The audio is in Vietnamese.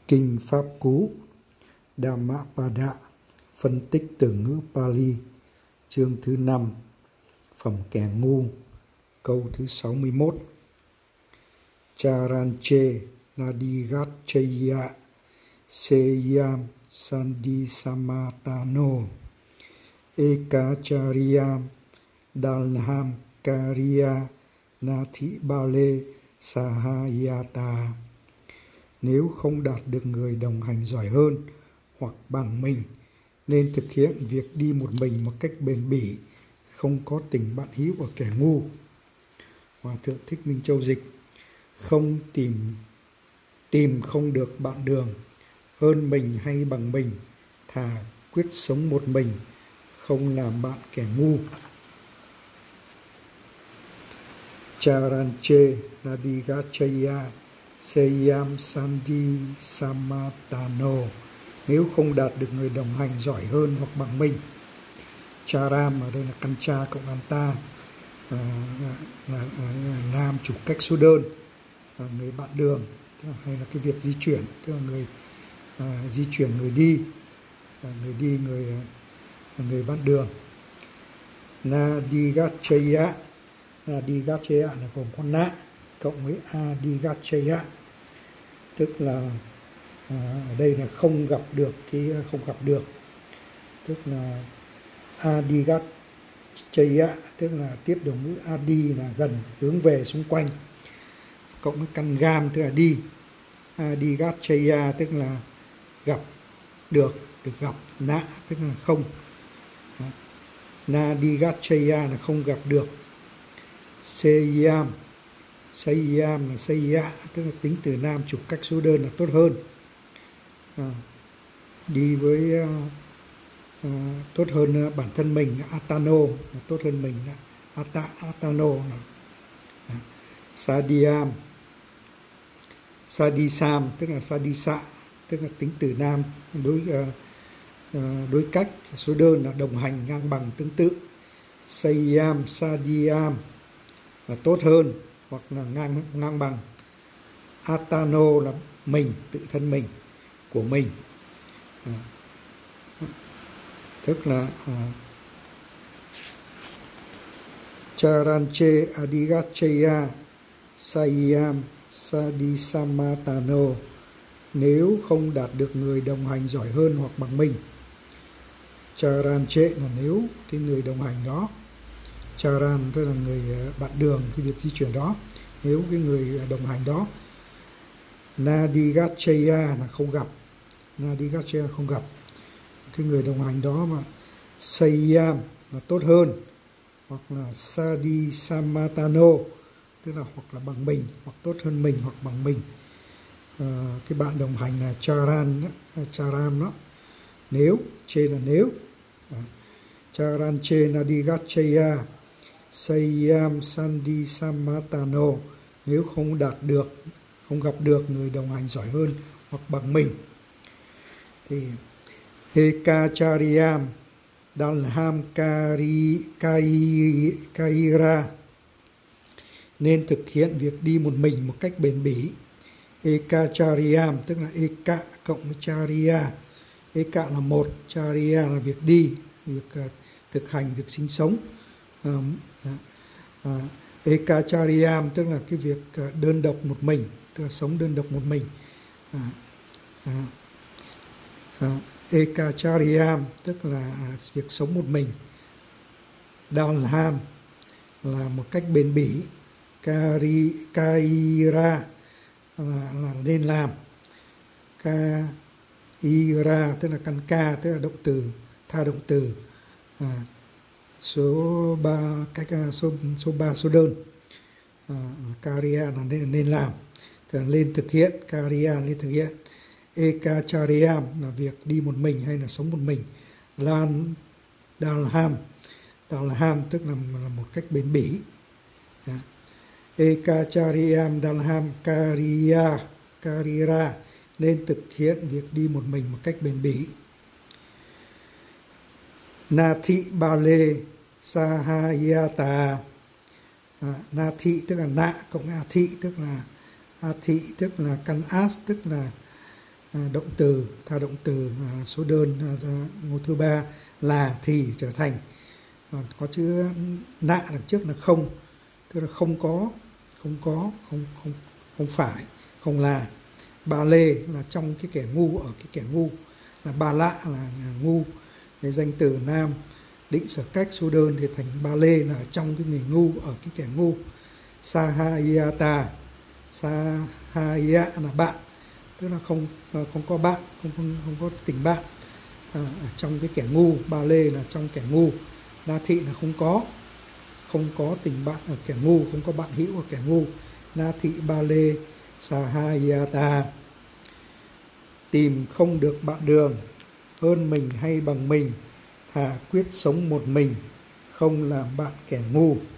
Kinh Pháp Cú Dhammapada, phân tích từ ngữ Pali, chương thứ 5, phẩm kẻ ngu, câu thứ 61. Charanche Nadigachaya Seyam Sandisamatano Ekacharyam Dalham Karya Nathibale Sahayata. Nếu không đạt được người đồng hành giỏi hơn hoặc bằng mình, nên thực hiện việc đi một mình một cách bền bỉ, không có tình bạn hữu của kẻ ngu. Hòa thượng Thích Minh Châu dịch: không tìm không được bạn đường, hơn mình hay bằng mình, thà quyết sống một mình, không làm bạn kẻ ngu. Charanche Nadigachaya Seyam Sandi Samatano. Nếu không đạt được người đồng hành giỏi hơn hoặc bằng mình. Charam ở đây là căn cha cộng anta, nam chủ cách số đơn, người bạn đường, tức là, hay là cái việc di chuyển, tức là người di chuyển, người đi, người bạn đường. Nadigachaya là gồm con nạ cộng với adigachaya, tức là ở đây là không gặp được, tức là adigachaya, tức là tiếp đồng ngữ adi là gần, hướng về, xung quanh, cộng với căn gam tức là đi. Adigachaya tức là gặp được gặp, nạ tức là không. Nadigachaya là không gặp được. Seyam là seya, tức là tính từ nam chủ cách số đơn là tốt hơn. Đi với tốt hơn bản thân mình, atano là tốt hơn mình, atano là sadisam tức là sadisa, tức là tính từ nam đối cách số đơn là đồng hành, ngang bằng, tương tự. Seyam sadiam là tốt hơn hoặc là ngang bằng. Atano là mình, tự thân mình, của mình, tức là Charanche Adigachaya Sayam Sadisamatano. Nếu không đạt được người đồng hành giỏi hơn hoặc bằng mình. Charanche là nếu cái người đồng hành đó, Charan tức là người bạn đường, cái việc di chuyển đó, nếu cái người đồng hành đó. Nadigachaya là không gặp, cái người đồng hành đó mà. Sayam là tốt hơn, hoặc là Sadisamatano tức là hoặc là bằng mình, hoặc tốt hơn mình, hoặc bằng mình. Cái bạn đồng hành là Charan đó. Nếu, chê là nếu. Charanche Nadigachaya Sayam Sandisamatano. Nếu không gặp được người đồng hành giỏi hơn hoặc bằng mình. Thì Ekacharyam Dalham Kaira, nên thực hiện việc đi một mình một cách bền bỉ. Ekacharyam tức là eka cộng với charya. Eka là một, charya là việc đi, việc thực hành, việc sinh sống. Ekacharyam tức là cái việc đơn độc một mình, tức là sống đơn độc một mình. Ekacharyam tức là việc sống một mình. Dalham là một cách bền bỉ. Kaira là nên làm. Kaira tức là căn ca, tức là động từ, tha động từ. Số 3 số đơn. Karya là nên làm, tức là lên thực hiện. Karya lên thực hiện. Ekacharyam là việc đi một mình hay là sống một mình. Dalham tức là một cách bền bỉ. Ekacharyam Dalham Karira, nên thực hiện việc đi một mình một cách bền bỉ. Nathibale Sahayata. Nathi tức là nạ cộng athi, tức là căn as, tức là động từ, tha động từ số đơn ngôi thứ ba là thì trở thành có chữ nạ đằng trước là không, tức là không có, không phải, không là. Ba lê là trong cái kẻ ngu, ở cái kẻ ngu, là ba lạ là ngu. Cái danh từ nam định sở cách số đơn thì thành ba lê là trong cái người ngu, ở cái kẻ ngu. Sahayata, sahaya là bạn, tức là không có bạn, không có tình bạn ở trong cái kẻ ngu. Ba lê là trong kẻ ngu. Na thị là không có tình bạn ở kẻ ngu, không có bạn hữu ở kẻ ngu. Na thị ba lê sahayata. Tìm không được bạn đường, hơn mình hay bằng mình, thà quyết sống một mình, không làm bạn kẻ ngu.